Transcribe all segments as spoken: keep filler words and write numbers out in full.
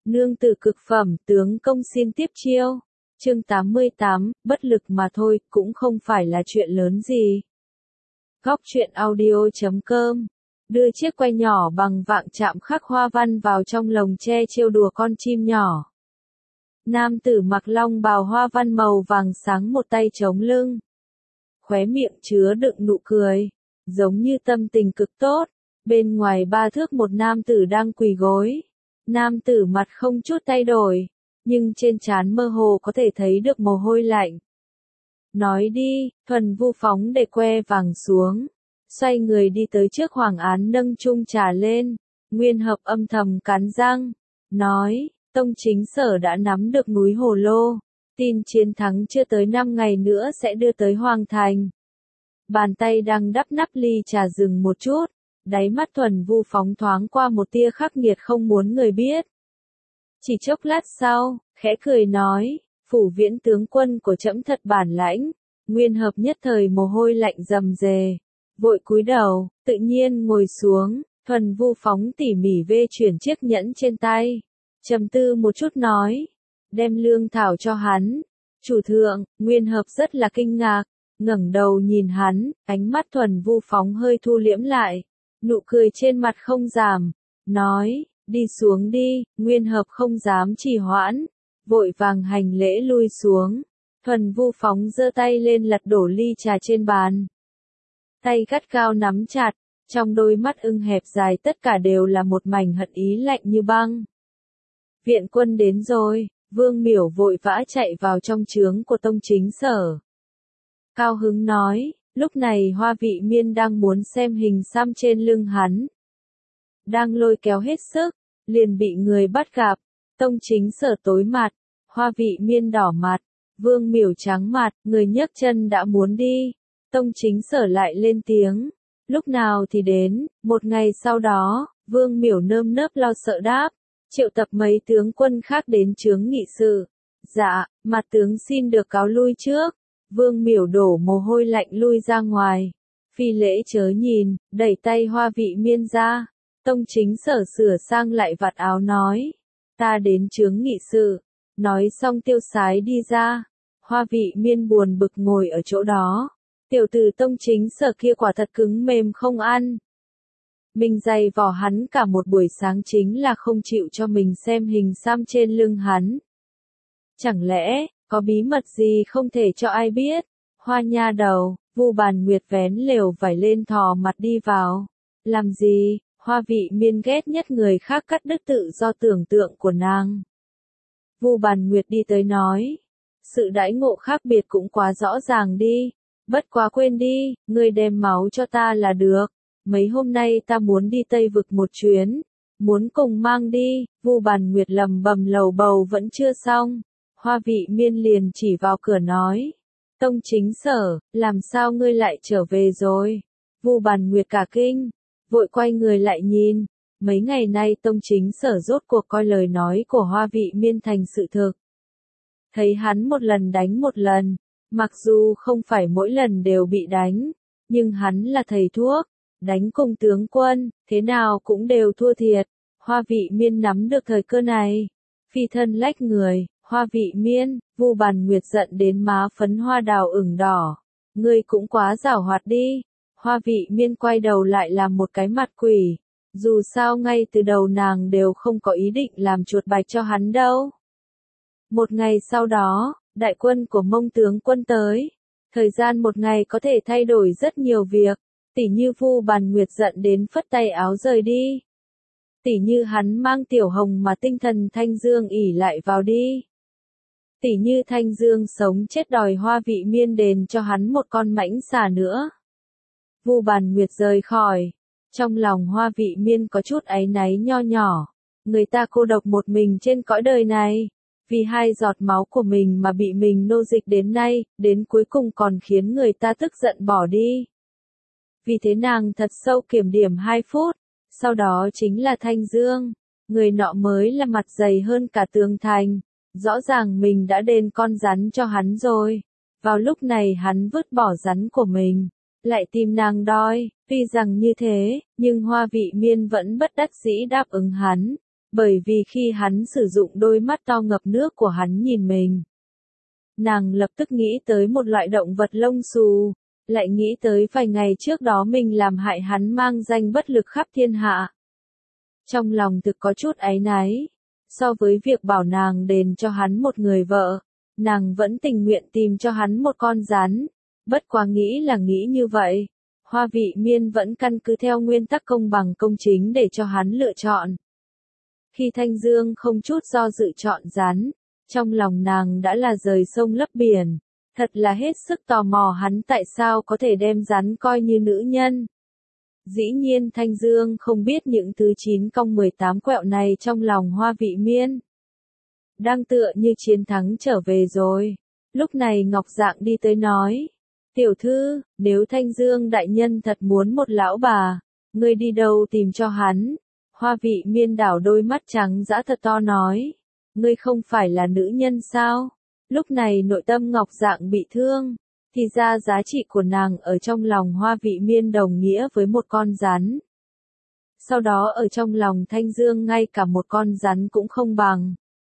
Nương tử cực phẩm, tướng công xin tiếp chiêu. Chương tám mươi tám, bất lực mà thôi, cũng không phải là chuyện lớn gì. Góc truyện audio chấm com đưa chiếc que nhỏ bằng vạng chạm khắc hoa văn vào trong lồng tre trêu đùa con chim nhỏ. Nam tử mặc long bào hoa văn màu vàng sáng, một tay chống lưng, khóe miệng chứa đựng nụ cười, giống như tâm tình cực tốt. Bên ngoài ba thước một nam tử đang quỳ gối. Nam tử mặt không chút thay đổi, nhưng trên trán mơ hồ có thể thấy được mồ hôi lạnh. Nói đi, Thuần Vu phóng để que vàng xuống, xoay người đi tới trước Hoàng Án nâng chung trà lên. Nguyên Hợp âm thầm cắn răng, nói, Tông Chính Sở đã nắm được núi Hồ Lô, tin chiến thắng chưa tới năm ngày nữa sẽ đưa tới Hoàng Thành. Bàn tay đang đắp nắp ly trà dừng một chút, đáy mắt Thuần Vu phóng thoáng qua một tia khắc nghiệt không muốn người biết. Chỉ chốc lát sau, khẽ cười nói, Phủ Viễn tướng quân của trẫm thật bản lãnh. Nguyên Hợp nhất thời mồ hôi lạnh rầm rề, vội cúi đầu, tự nhiên ngồi xuống. Thuần Vu phóng tỉ mỉ vê chuyển chiếc nhẫn trên tay, trầm tư một chút nói, đem lương thảo cho hắn. Chủ thượng. Nguyên Hợp rất là kinh ngạc, ngẩng đầu nhìn hắn, ánh mắt Thuần Vu phóng hơi thu liễm lại, nụ cười trên mặt không giảm, nói, đi xuống đi. Nguyên Hợp không dám trì hoãn, vội vàng hành lễ lui xuống. Thuần Vu phóng giơ tay lên lật đổ ly trà trên bàn, tay gắt gao nắm chặt, trong đôi mắt ưng hẹp dài tất cả đều là một mảnh hận ý lạnh như băng. Viện quân đến rồi. Vương Miểu vội vã chạy vào trong trướng của Tông Chính Sở, cao hứng nói. Lúc này Hoa Vị Miên đang muốn xem hình xăm trên lưng hắn, đang lôi kéo hết sức, liền bị người bắt gặp. Tông Chính Sở tối mặt, Hoa Vị Miên đỏ mặt, Vương Miểu trắng mặt, người nhấc chân đã muốn đi. Tông Chính Sở lại lên tiếng, lúc nào thì đến. Một ngày sau đó, Vương Miểu nơm nớp lo sợ đáp, triệu tập mấy tướng quân khác đến chướng nghị sự. Dạ, mặt tướng xin được cáo lui trước. Vương Miểu đổ mồ hôi lạnh lui ra ngoài. Phi lễ chớ nhìn, đẩy tay Hoa Vị Miên ra. Tông Chính Sở sửa sang lại vạt áo nói, ta đến chướng nghị sự. Nói xong tiêu sái đi ra. Hoa Vị Miên buồn bực ngồi ở chỗ đó. Tiểu tử Tông Chính Sở kia quả thật cứng mềm không ăn. Mình dày vò hắn cả một buổi sáng chính là không chịu cho mình xem hình xăm trên lưng hắn. Chẳng lẽ, có bí mật gì không thể cho ai biết? Hoa nha đầu. Vu Bàn Nguyệt vén lều vải lên thò mặt đi vào. Làm gì? Hoa Vị Miên ghét nhất người khác cắt đứt tự do tưởng tượng của nàng. Vu Bàn Nguyệt đi tới nói, sự đãi ngộ khác biệt cũng quá rõ ràng đi. Bất quá quên đi, ngươi đem máu cho ta là được. Mấy hôm nay ta muốn đi Tây Vực một chuyến, muốn cùng mang đi. Vu Bàn Nguyệt lầm bầm lầu bầu vẫn chưa xong. Hoa Vị Miên liền chỉ vào cửa nói, Tông Chính Sở, làm sao ngươi lại trở về rồi? Vu Bàn Nguyệt cả kinh, vội quay người lại nhìn. Mấy ngày nay Tông Chính Sở rốt cuộc coi lời nói của Hoa Vị Miên thành sự thực. Thấy hắn một lần đánh một lần, mặc dù không phải mỗi lần đều bị đánh, nhưng hắn là thầy thuốc, đánh cùng tướng quân, thế nào cũng đều thua thiệt. Hoa Vị Miên nắm được thời cơ này, phi thân lách người. Hoa Vị Miên. Vu Bàn Nguyệt giận đến má phấn hoa đào ửng đỏ, ngươi cũng quá giảo hoạt đi. Hoa Vị Miên quay đầu lại làm một cái mặt quỷ, dù sao ngay từ đầu nàng đều không có ý định làm chuột bạch cho hắn đâu. Một ngày sau đó, đại quân của Mông tướng quân tới. Thời gian một ngày có thể thay đổi rất nhiều việc, tỉ như Vu Bàn Nguyệt giận đến phất tay áo rời đi, tỉ như hắn mang Tiểu Hồng mà tinh thần Thanh Dương ỉ lại vào đi, tỉ như Thanh Dương sống chết đòi Hoa Vị Miên đền cho hắn một con mãnh xà nữa. Vu Bàn Nguyệt rời khỏi, trong lòng Hoa Vị Miên có chút áy náy nho nhỏ. Người ta cô độc một mình trên cõi đời này, vì hai giọt máu của mình mà bị mình nô dịch đến nay, đến cuối cùng còn khiến người ta tức giận bỏ đi. Vì thế nàng thật sâu kiểm điểm hai phút, sau đó chính là Thanh Dương. Người nọ mới là mặt dày hơn cả tường thành, rõ ràng mình đã đền con rắn cho hắn rồi. Vào lúc này hắn vứt bỏ rắn của mình, lại tìm nàng đòi. Tuy rằng như thế, nhưng Hoa Vị Miên vẫn bất đắc dĩ đáp ứng hắn. Bởi vì khi hắn sử dụng đôi mắt to ngập nước của hắn nhìn mình, nàng lập tức nghĩ tới một loại động vật lông xù, lại nghĩ tới vài ngày trước đó mình làm hại hắn mang danh bất lực khắp thiên hạ. Trong lòng thực có chút áy náy, so với việc bảo nàng đền cho hắn một người vợ, nàng vẫn tình nguyện tìm cho hắn một con rắn, bất quá nghĩ là nghĩ như vậy. Hoa Vị Miên vẫn căn cứ theo nguyên tắc công bằng công chính để cho hắn lựa chọn. Khi Thanh Dương không chút do dự chọn rắn, trong lòng nàng đã là rời sông lấp biển, thật là hết sức tò mò hắn tại sao có thể đem rắn coi như nữ nhân. Dĩ nhiên Thanh Dương không biết những thứ chín cong mười tám quẹo này trong lòng Hoa Vị Miên. Đang tựa như chiến thắng trở về rồi. Lúc này Ngọc Dạng đi tới nói. Tiểu thư, nếu Thanh Dương đại nhân thật muốn một lão bà, ngươi đi đâu tìm cho hắn? Hoa Vị Miên đảo đôi mắt trắng dã thật to nói. Ngươi không phải là nữ nhân sao? Lúc này nội tâm Ngọc Dạng bị thương. Thì ra giá trị của nàng ở trong lòng Hoa Vị Miên đồng nghĩa với một con rắn. Sau đó ở trong lòng Thanh Dương ngay cả một con rắn cũng không bằng.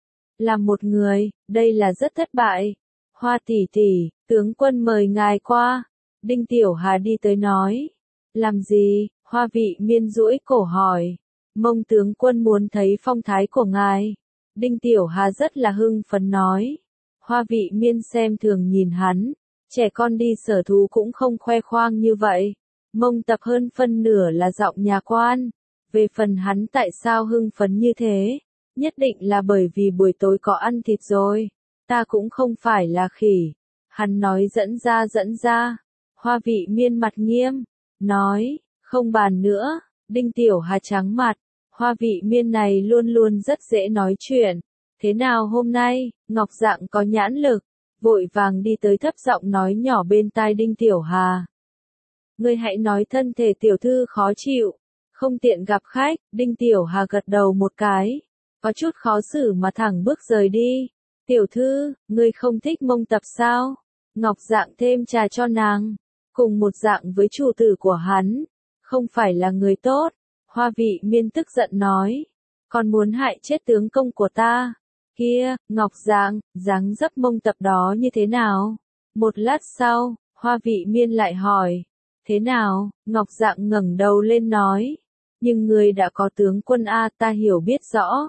Làm một người, đây là rất thất bại. Hoa tỷ tỷ, tướng quân mời ngài qua. Đinh Tiểu Hà đi tới nói. Làm gì? Hoa Vị Miên duỗi cổ hỏi. Mông tướng quân muốn thấy phong thái của ngài. Đinh Tiểu Hà rất là hưng phấn nói. Hoa Vị Miên xem thường nhìn hắn. Trẻ con đi sở thú cũng không khoe khoang như vậy. Mông Tập hơn phân nửa là giọng nhà quan. Về phần hắn tại sao hưng phấn như thế? Nhất định là bởi vì buổi tối có ăn thịt rồi. Ta cũng không phải là khỉ. Hắn nói dẫn ra dẫn ra. Hoa Vị Miên mặt nghiêm. Nói, không bàn nữa. Đinh Tiểu Hà trắng mặt. Hoa Vị Miên này luôn luôn rất dễ nói chuyện. Thế nào hôm nay, Ngọc Dạng có nhãn lực. Vội vàng đi tới thấp giọng nói nhỏ bên tai Đinh Tiểu Hà. Ngươi hãy nói thân thể tiểu thư khó chịu. Không tiện gặp khách. Đinh Tiểu Hà gật đầu một cái. Có chút khó xử mà thẳng bước rời đi. Tiểu thư, ngươi không thích Mông Tập sao? Ngọc Dạng thêm trà cho nàng. Cùng một dạng với chủ tử của hắn. Không phải là người tốt. Hoa Vị Miên tức giận nói. Còn muốn hại chết tướng công của ta. Kia, Ngọc Dạng, dáng dấp Mông Tập đó như thế nào? Một lát sau, Hoa Vị Miên lại hỏi. Thế nào? Ngọc Dạng ngẩng đầu lên nói. Nhưng người đã có tướng quân A ta hiểu biết rõ.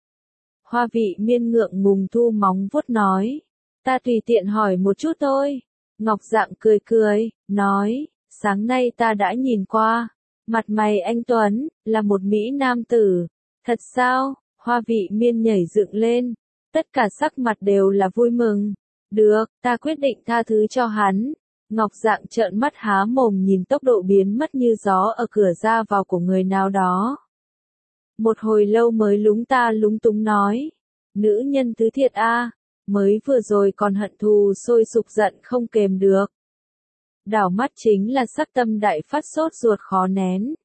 Hoa Vị Miên ngượng ngùng thu móng vuốt nói. Ta tùy tiện hỏi một chút thôi. Ngọc Dạng cười cười, nói. Sáng nay ta đã nhìn qua. Mặt mày anh Tuấn, là một Mỹ nam tử. Thật sao? Hoa Vị Miên nhảy dựng lên. Tất cả sắc mặt đều là vui mừng. Được, ta quyết định tha thứ cho hắn. Ngọc Dạng trợn mắt há mồm nhìn tốc độ biến mất như gió ở cửa ra vào của người nào đó. Một hồi lâu mới lúng ta lúng túng nói. Nữ nhân thứ thiệt a, mới vừa rồi còn hận thù sôi sục giận không kềm được. Đảo mắt chính là sắc tâm đại phát sốt ruột khó nén.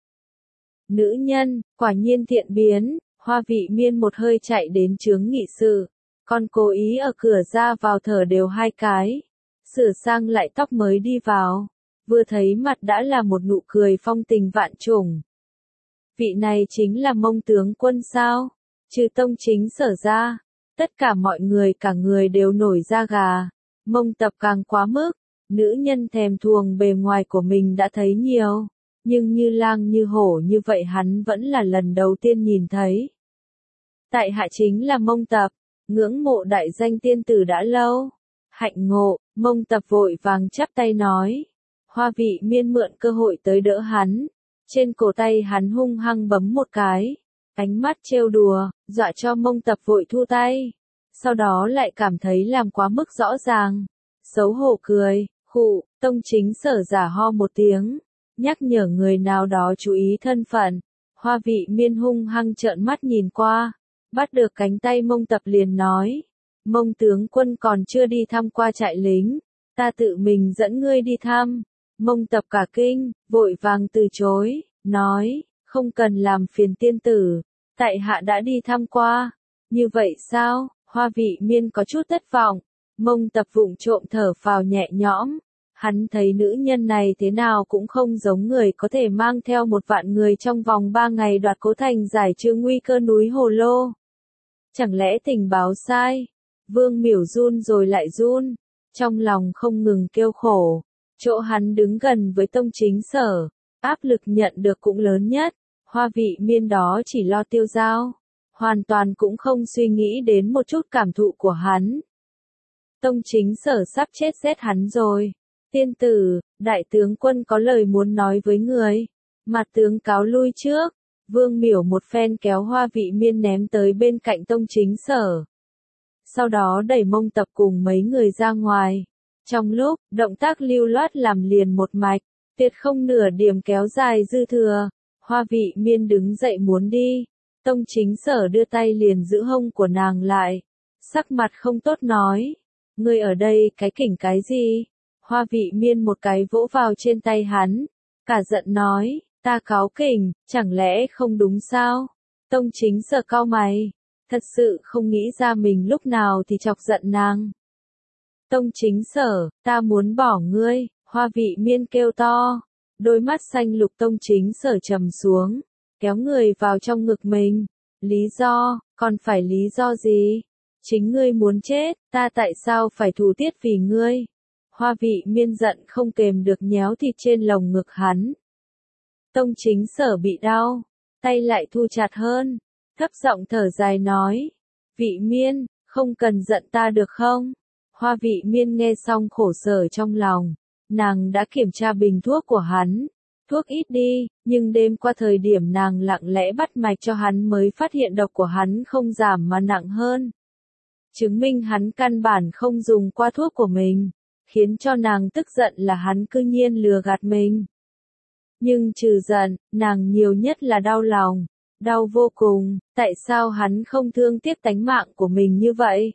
Nữ nhân, quả nhiên thiện biến. Hoa Vị Miên một hơi chạy đến chướng nghị sự. Còn cố ý ở cửa ra vào thở đều hai cái. Sửa sang lại tóc mới đi vào. Vừa thấy mặt đã là một nụ cười phong tình vạn trùng. Vị này chính là Mông tướng quân sao? Trừ tông chính sở ra. Tất cả mọi người cả người đều nổi da gà. Mông Tập càng quá mức. Nữ nhân thèm thuồng bề ngoài của mình đã thấy nhiều. Nhưng như lang như hổ như vậy hắn vẫn là lần đầu tiên nhìn thấy. Tại hạ chính là Mông Tập. Ngưỡng mộ đại danh tiên tử đã lâu. Hạnh ngộ, Mông Tập vội vàng chắp tay nói. Hoa Vị Miên mượn cơ hội tới đỡ hắn. Trên cổ tay hắn hung hăng bấm một cái. Ánh mắt trêu đùa, dọa cho Mông Tập vội thu tay. Sau đó lại cảm thấy làm quá mức rõ ràng. Xấu hổ cười, khụ, tông chính sở giả ho một tiếng. Nhắc nhở người nào đó chú ý thân phận. Hoa Vị Miên hung hăng trợn mắt nhìn qua. Bắt được cánh tay Mông Tập liền nói. Mông tướng quân còn chưa đi thăm qua trại lính. Ta tự mình dẫn ngươi đi thăm. Mông Tập cả kinh, vội vàng từ chối, nói. Không cần làm phiền tiên tử. Tại hạ đã đi thăm qua. Như vậy sao? Hoa Vị Miên có chút thất vọng. Mông Tập vụng trộm thở phào nhẹ nhõm. Hắn thấy nữ nhân này thế nào cũng không giống người có thể mang theo một vạn người trong vòng ba ngày đoạt Cố Thành giải trừ nguy cơ núi Hồ Lô. Chẳng lẽ tình báo sai? Vương Miểu run rồi lại run, trong lòng không ngừng kêu khổ. Chỗ hắn đứng gần với Tông Chính Sở, áp lực nhận được cũng lớn nhất. Hoa Vị Miên đó chỉ lo tiêu dao, hoàn toàn cũng không suy nghĩ đến một chút cảm thụ của hắn. Tông Chính Sở sắp chết rét hắn rồi. Tiên tử, đại tướng quân có lời muốn nói với người. Mặt tướng cáo lui trước. Vương Miểu một phen kéo Hoa Vị Miên ném tới bên cạnh Tông Chính Sở. Sau đó đẩy Mông Tập cùng mấy người ra ngoài. Trong lúc, động tác lưu loát làm liền một mạch, tuyệt không nửa điểm kéo dài dư thừa. Hoa Vị Miên đứng dậy muốn đi. Tông Chính Sở đưa tay liền giữ hông của nàng lại. Sắc mặt không tốt nói. Ngươi ở đây cái kỉnh cái gì? Hoa Vị Miên một cái vỗ vào trên tay hắn. Cả giận nói, ta cáo kỉnh, chẳng lẽ không đúng sao? Tông Chính Sở cau mày. Thật sự không nghĩ ra mình lúc nào thì chọc giận nàng. Tông Chính Sở, ta muốn bỏ ngươi. Hoa Vị Miên kêu to. Đôi mắt xanh lục Tông Chính Sở trầm xuống, kéo người vào trong ngực mình. Lý do, còn phải lý do gì? Chính ngươi muốn chết, ta tại sao phải thù tiết vì ngươi? Hoa Vị Miên giận không kềm được nhéo thịt trên lồng ngực hắn. Tông Chính Sở bị đau, tay lại thu chặt hơn, thấp giọng thở dài nói. Vị Miên, không cần giận ta được không? Hoa Vị Miên nghe xong khổ sở trong lòng. Nàng đã kiểm tra bình thuốc của hắn. Thuốc ít đi, nhưng đêm qua thời điểm nàng lặng lẽ bắt mạch cho hắn mới phát hiện độc của hắn không giảm mà nặng hơn. Chứng minh hắn căn bản không dùng qua thuốc của mình, khiến cho nàng tức giận là hắn cư nhiên lừa gạt mình. Nhưng trừ giận, nàng nhiều nhất là đau lòng, đau vô cùng, tại sao hắn không thương tiếc tánh mạng của mình như vậy?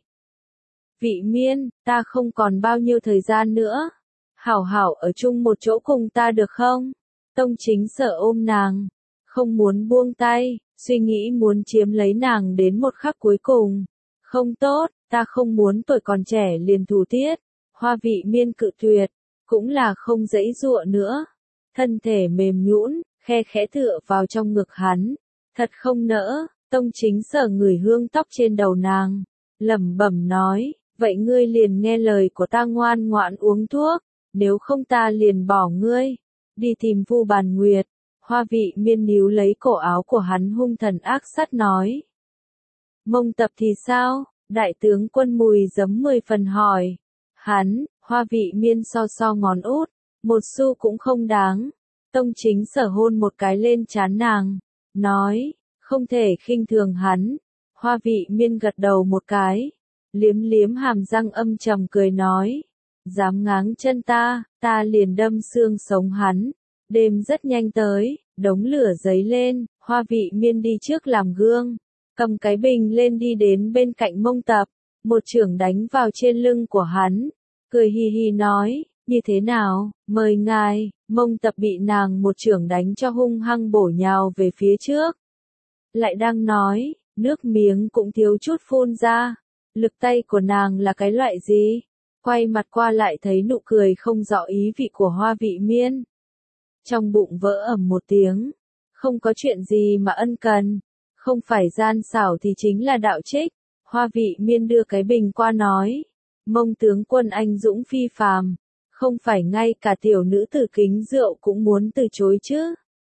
Vị Miên, ta không còn bao nhiêu thời gian nữa. Hảo hảo ở chung một chỗ cùng ta được không? Tông Chính Sở ôm nàng, không muốn buông tay, suy nghĩ muốn chiếm lấy nàng đến một khắc cuối cùng. Không tốt, ta không muốn tuổi còn trẻ liền thù tiết. Hoa Vị Miên cự tuyệt, cũng là không dãy dụa nữa. Thân thể mềm nhũn, khe khẽ tựa vào trong ngực hắn. Thật không nỡ. Tông Chính Sở ngửi hương tóc trên đầu nàng, lẩm bẩm nói, vậy ngươi liền nghe lời của ta ngoan ngoãn uống thuốc. Nếu không ta liền bỏ ngươi, đi tìm Vu Bàn Nguyệt. Hoa Vị Miên níu lấy cổ áo của hắn hung thần ác sát nói. Mông Tập thì sao? Đại tướng quân Mùi giấm mười phần hỏi. Hắn, Hoa Vị Miên so so ngón út, một xu cũng không đáng. Tông Chính Sở hôn một cái lên trán nàng, nói, không thể khinh thường hắn. Hoa Vị Miên gật đầu một cái, liếm liếm hàm răng âm trầm cười nói. Dám ngáng chân ta, ta liền đâm xương sống hắn. Đêm rất nhanh tới, đống lửa giấy lên, Hoa Vị Miên đi trước làm gương, cầm cái bình lên đi đến bên cạnh Mông Tập, một chưởng đánh vào trên lưng của hắn, cười hi hi nói, như thế nào, mời ngài. Mông Tập bị nàng một chưởng đánh cho hung hăng bổ nhào về phía trước. Lại đang nói, nước miếng cũng thiếu chút phun ra, lực tay của nàng là cái loại gì? Quay mặt qua lại thấy nụ cười không rõ ý vị của Hoa Vị Miên. Trong bụng vỡ ầm một tiếng, không có chuyện gì mà ân cần, không phải gian xảo thì chính là đạo trích. Hoa Vị Miên đưa cái bình qua nói, Mông tướng quân anh dũng phi phàm, không phải ngay cả tiểu nữ tử kính rượu cũng muốn từ chối chứ.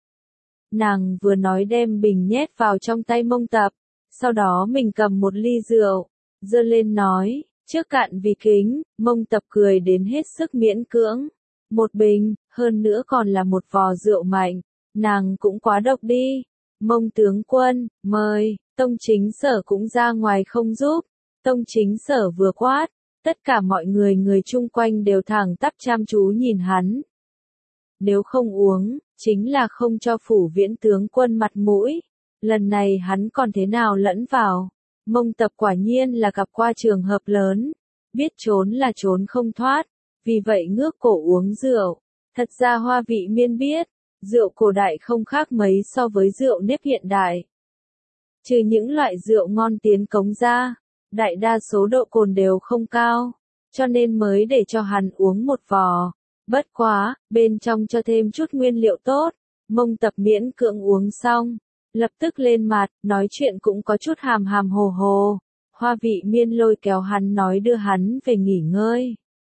Nàng vừa nói đem bình nhét vào trong tay Mông Tập, sau đó mình cầm một ly rượu, giơ lên nói, trước cạn vì kính. Mông Tập cười đến hết sức miễn cưỡng. Một bình, hơn nữa còn là một vò rượu mạnh, nàng cũng quá độc đi. Mông tướng quân, mời. Tông Chính Sở cũng ra ngoài không giúp. Tông Chính Sở vừa quát, tất cả mọi người người chung quanh đều thẳng tắp chăm chú nhìn hắn. Nếu không uống, chính là không cho Phủ Viễn tướng quân mặt mũi. Lần này hắn còn thế nào lẫn vào. Mông Tập quả nhiên là gặp qua trường hợp lớn, biết trốn là trốn không thoát, vì vậy ngước cổ uống rượu. Thật ra Hoa Vị Miên biết, rượu cổ đại không khác mấy so với rượu nếp hiện đại. Trừ những loại rượu ngon tiến cống ra, đại đa số độ cồn đều không cao, cho nên mới để cho hắn uống một vò. Bất quá, bên trong cho thêm chút nguyên liệu tốt, Mông Tập miễn cưỡng uống xong, lập tức lên mặt, nói chuyện cũng có chút hàm hàm hồ hồ. Hoa Vị Miên lôi kéo hắn nói đưa hắn về nghỉ ngơi.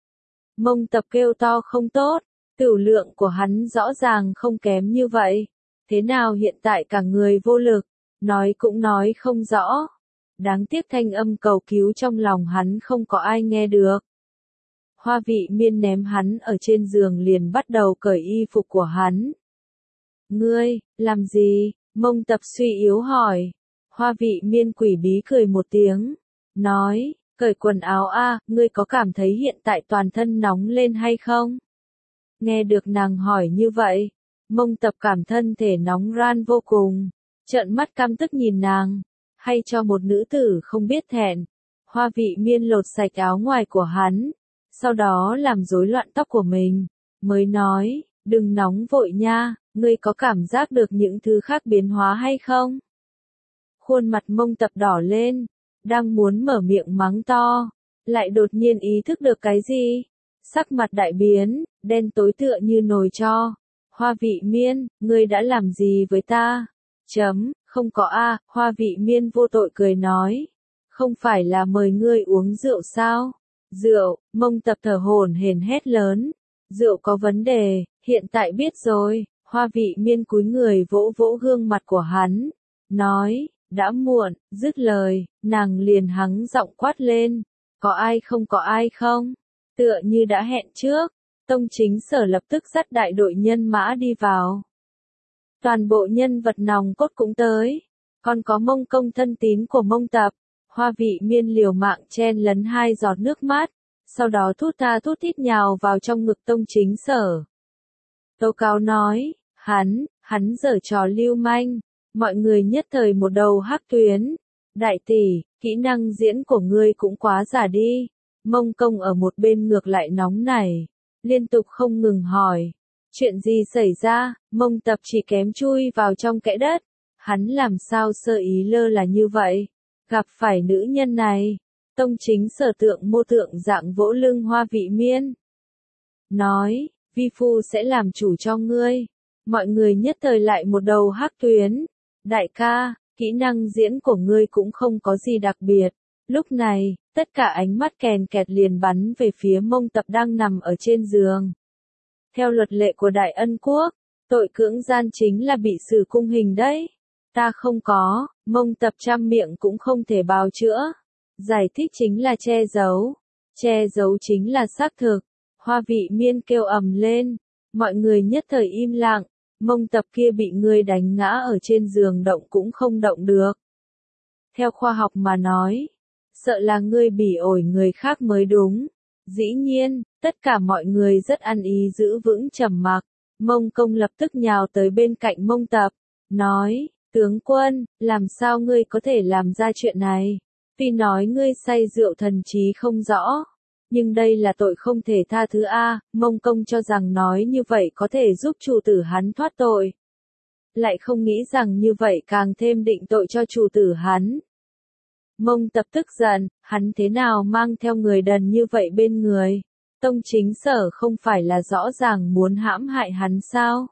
Mông Tập kêu to không tốt, tửu lượng của hắn rõ ràng không kém như vậy. Thế nào hiện tại cả người vô lực, nói cũng nói không rõ. Đáng tiếc thanh âm cầu cứu trong lòng hắn không có ai nghe được. Hoa Vị Miên ném hắn ở trên giường liền bắt đầu cởi y phục của hắn. Ngươi, làm gì? Mông Tập suy yếu hỏi. Hoa Vị Miên quỷ bí cười một tiếng, nói, cởi quần áo a, ngươi có cảm thấy hiện tại toàn thân nóng lên hay không? Nghe được nàng hỏi như vậy, Mông Tập cảm thân thể nóng ran vô cùng, trợn mắt căm tức nhìn nàng, hay cho một nữ tử không biết thẹn. Hoa Vị Miên lột sạch áo ngoài của hắn, sau đó làm rối loạn tóc của mình, mới nói, đừng nóng vội nha, ngươi có cảm giác được những thứ khác biến hóa hay không? Khuôn mặt Mông Tập đỏ lên, đang muốn mở miệng mắng to, lại đột nhiên ý thức được cái gì? Sắc mặt đại biến, đen tối tựa như nồi tro. Hoa Vị Miên, ngươi đã làm gì với ta? Chấm, không có a. Hoa Vị Miên vô tội cười nói. Không phải là mời ngươi uống rượu sao? Rượu, Mông Tập thở hổn hển hét lớn. Rượu có vấn đề, hiện tại biết rồi. Hoa Vị Miên cúi người vỗ vỗ gương mặt của hắn, nói, đã muộn, dứt lời, nàng liền hắng giọng quát lên, có ai không có ai không? Tựa như đã hẹn trước, Tông Chính Sở lập tức dắt đại đội nhân mã đi vào. Toàn bộ nhân vật nòng cốt cũng tới, còn có Mông Công thân tín của Mông Tập. Hoa Vị Miên liều mạng chen lấn hai giọt nước mắt, sau đó thút tha thút thít nhào vào trong ngực Tông Chính Sở. Tố cáo nói, hắn, hắn giở trò lưu manh, mọi người nhất thời một đầu hắc tuyến. Đại tỷ, kỹ năng diễn của ngươi cũng quá giả đi. Mông Công ở một bên ngược lại nóng nảy, liên tục không ngừng hỏi. Chuyện gì xảy ra? Mông Tập chỉ kém chui vào trong kẽ đất. Hắn làm sao sơ ý lơ là như vậy? Gặp phải nữ nhân này. Tông Chính Sở tượng mô tượng dạng vỗ lưng Hoa Vị Miên. Nói, vi phu sẽ làm chủ cho ngươi. Mọi người nhất thời lại một đầu hắc tuyến. Đại ca, kỹ năng diễn của ngươi cũng không có gì đặc biệt. Lúc này, tất cả ánh mắt kèn kẹt liền bắn về phía Mông Tập đang nằm ở trên giường. Theo luật lệ của Đại Ân Quốc, tội cưỡng gian chính là bị xử cung hình đấy. Ta không có, Mông Tập trăm miệng cũng không thể bào chữa. Giải thích chính là che giấu. Che giấu chính là xác thực. Hoa Vị Miên kêu ầm lên. Mọi người nhất thời im lặng. Mông Tập kia bị ngươi đánh ngã ở trên giường động cũng không động được. Theo khoa học mà nói, sợ là ngươi bỉ ổi người khác mới đúng. Dĩ nhiên, tất cả mọi người rất ăn ý giữ vững trầm mặc. Mông Công lập tức nhào tới bên cạnh Mông Tập, nói, tướng quân, làm sao ngươi có thể làm ra chuyện này? Tuy nói ngươi say rượu thần trí không rõ, nhưng đây là tội không thể tha thứ a. Mông Công cho rằng nói như vậy có thể giúp chủ tử hắn thoát tội. Lại không nghĩ rằng như vậy càng thêm định tội cho chủ tử hắn. Mông Tập tức giận, hắn thế nào mang theo người đần như vậy bên người? Tông Chính Sở không phải là rõ ràng muốn hãm hại hắn sao?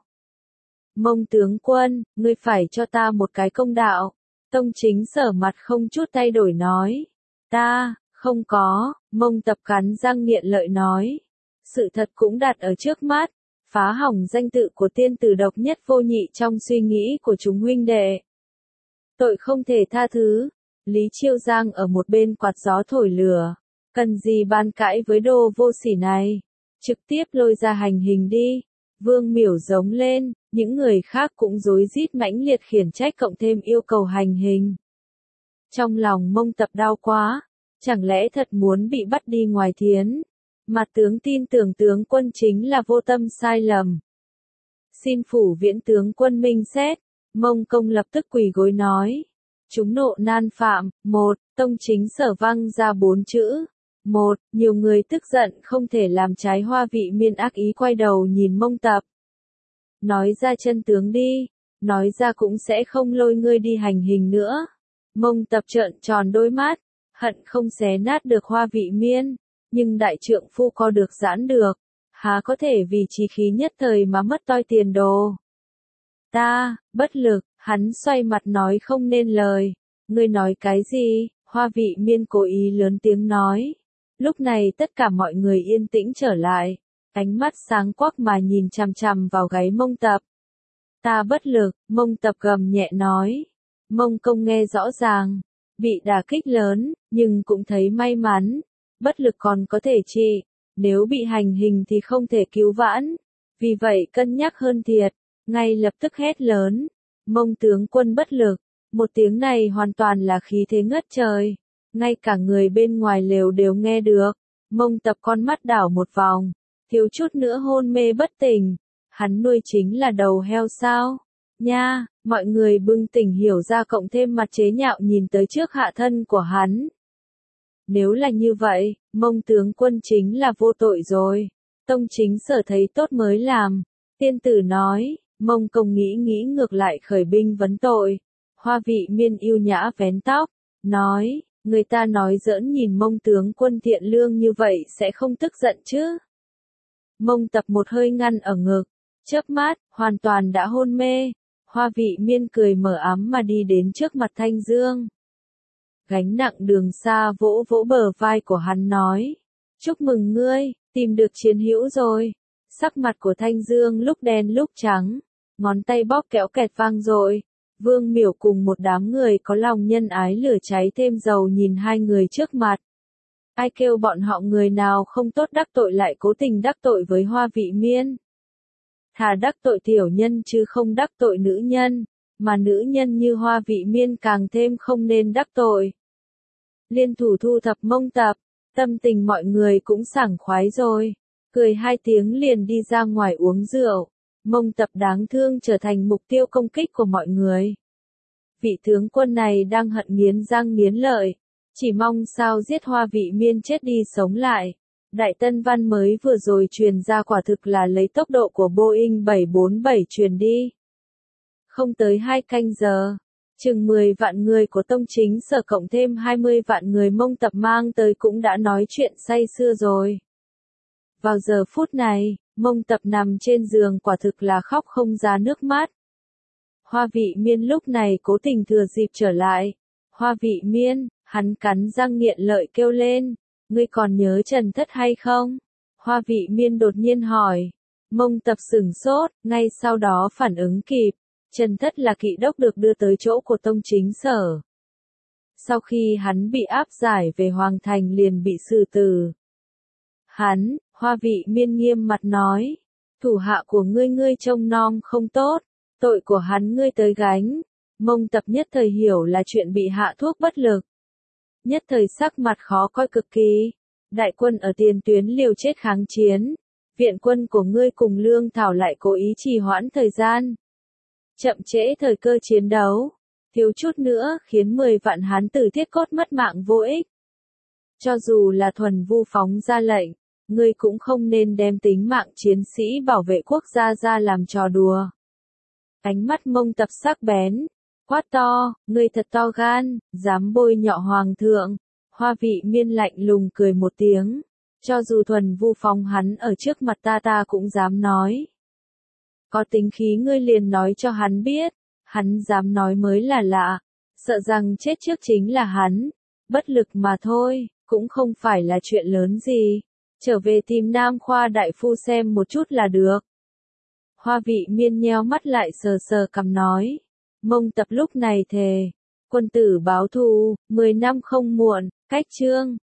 Mông tướng quân, ngươi phải cho ta một cái công đạo. Tông Chính Sở mặt không chút thay đổi nói. Ta, không có, Mông Tập cắn răng nghiện lợi nói. Sự thật cũng đặt ở trước mắt, phá hỏng danh tự của tiên tử độc nhất vô nhị trong suy nghĩ của chúng huynh đệ. Tội không thể tha thứ. Lý Chiêu Giang ở một bên quạt gió thổi lửa. Cần gì bàn cãi với đồ vô sỉ này? Trực tiếp lôi ra hành hình đi. Vương Miểu giống lên, những người khác cũng rối rít mãnh liệt khiển trách cộng thêm yêu cầu hành hình. Trong lòng Mông Tập đau quá, chẳng lẽ thật muốn bị bắt đi ngoài thiến? Mặt tướng tin tưởng tướng quân chính là vô tâm sai lầm. Xin phủ viễn tướng quân minh xét. Mông Công lập tức quỳ gối nói. Chúng nộ nan phạm. Một, Tông Chính Sở văng ra bốn chữ. Một, nhiều người tức giận không thể làm trái Hoa Vị Miên ác ý quay đầu nhìn Mông Tập. Nói ra chân tướng đi, nói ra cũng sẽ không lôi ngươi đi hành hình nữa. Mông Tập trợn tròn đôi mắt, hận không xé nát được Hoa Vị Miên, nhưng đại trượng phu co được giãn được. há có thể vì chí khí nhất thời mà mất toi tiền đồ. Ta, bất lực, hắn xoay mặt nói không nên lời. Ngươi nói cái gì? Hoa Vị Miên cố ý lớn tiếng nói. Lúc này tất cả mọi người yên tĩnh trở lại, ánh mắt sáng quắc mà nhìn chằm chằm vào gáy Mông Tập. Ta bất lực, Mông Tập gầm nhẹ nói. Mông Công nghe rõ ràng, bị đả kích lớn, nhưng cũng thấy may mắn. Bất lực còn có thể trị, nếu bị hành hình thì không thể cứu vãn. Vì vậy cân nhắc hơn thiệt, ngay lập tức hét lớn. Mông tướng quân bất lực, một tiếng này hoàn toàn là khí thế ngất trời. Ngay cả người bên ngoài lều đều nghe được. Mông Tập con mắt đảo một vòng, thiếu chút nữa hôn mê bất tỉnh. Hắn nuôi chính là đầu heo sao? Nha, mọi người bừng tỉnh hiểu ra cộng thêm mặt chế nhạo nhìn tới trước hạ thân của hắn. Nếu là như vậy, Mông tướng quân chính là vô tội rồi. Tông chính sở thấy tốt mới làm. Tiên tử nói, Mông Công nghĩ nghĩ ngược lại khởi binh vấn tội. Hoa Vị Miên yêu nhã vén tóc, nói, người ta nói giỡn nhìn Mông tướng quân thiện lương như vậy sẽ không tức giận chứ. Mông Tập một hơi ngăn ở ngực, chớp mắt, hoàn toàn đã hôn mê. Hoa Vị Miên cười mở ám mà đi đến trước mặt Thanh Dương. Gánh nặng đường xa vỗ vỗ bờ vai của hắn nói, chúc mừng ngươi, tìm được chiến hữu rồi. Sắc mặt của Thanh Dương lúc đen lúc trắng, ngón tay bóp kéo kẹt vang dội. Vương Miểu cùng một đám người có lòng nhân ái lửa cháy thêm dầu nhìn hai người trước mặt. Ai kêu bọn họ người nào không tốt đắc tội lại cố tình đắc tội với Hoa Vị Miên. Thà đắc tội tiểu nhân chứ không đắc tội nữ nhân, mà nữ nhân như Hoa Vị Miên càng thêm không nên đắc tội. Liên thủ thu thập Mông Tập, tâm tình mọi người cũng sảng khoái rồi, cười hai tiếng liền đi ra ngoài uống rượu. Mông Tập đáng thương trở thành mục tiêu công kích của mọi người. Vị tướng quân này đang hận nghiến răng nghiến lợi, chỉ mong sao giết Hoa Vị Miên chết đi sống lại. Đại Tân Văn mới vừa rồi truyền ra quả thực là lấy tốc độ của Boeing bảy bốn bảy truyền đi. Không tới hai canh giờ, chừng mười vạn người của Tông chính sở cộng thêm hai mươi vạn người Mông Tập mang tới cũng đã nói chuyện say sưa rồi. Vào giờ phút này, Mông Tập nằm trên giường quả thực là khóc không ra nước mắt. Hoa Vị Miên lúc này cố tình thừa dịp trở lại. Hoa Vị Miên, hắn cắn răng nghiện lợi kêu lên, ngươi còn nhớ Trần Thất hay không? Hoa Vị Miên đột nhiên hỏi. Mông Tập sửng sốt, ngay sau đó phản ứng kịp. Trần Thất là kỵ đốc được đưa tới chỗ của Tông chính sở. Sau khi hắn bị áp giải về Hoàng Thành liền bị xử tử. Hắn, Hoa Vị Miên nghiêm mặt nói, thủ hạ của ngươi ngươi trông nom không tốt, tội của hắn ngươi tới gánh. Mông Tập nhất thời hiểu là chuyện bị hạ thuốc bất lực. Nhất thời sắc mặt khó coi cực kỳ. Đại quân ở tiền tuyến liều chết kháng chiến. Viện quân của ngươi cùng Lương Thảo lại cố ý trì hoãn thời gian. Chậm trễ thời cơ chiến đấu. Thiếu chút nữa khiến mười vạn hán tử thiết cốt mất mạng vô ích. Cho dù là thuần vu phóng ra lệnh, ngươi cũng không nên đem tính mạng chiến sĩ bảo vệ quốc gia ra làm trò đùa. Ánh mắt Mông Tập sắc bén, quát to, ngươi thật to gan, dám bôi nhọ hoàng thượng. Hoa Vị Miên lạnh lùng cười một tiếng, cho dù thuần vu phóng hắn ở trước mặt ta ta cũng dám nói. Có tính khí ngươi liền nói cho hắn biết, hắn dám nói mới là lạ, sợ rằng chết trước chính là hắn, bất lực mà thôi, cũng không phải là chuyện lớn gì. Trở về tìm Nam Khoa đại phu xem một chút là được. Hoa Vị Miên nheo mắt lại sờ sờ cằm nói. Mông Tập lúc này thề. Quân tử báo thù, mười năm không muộn, cách chương.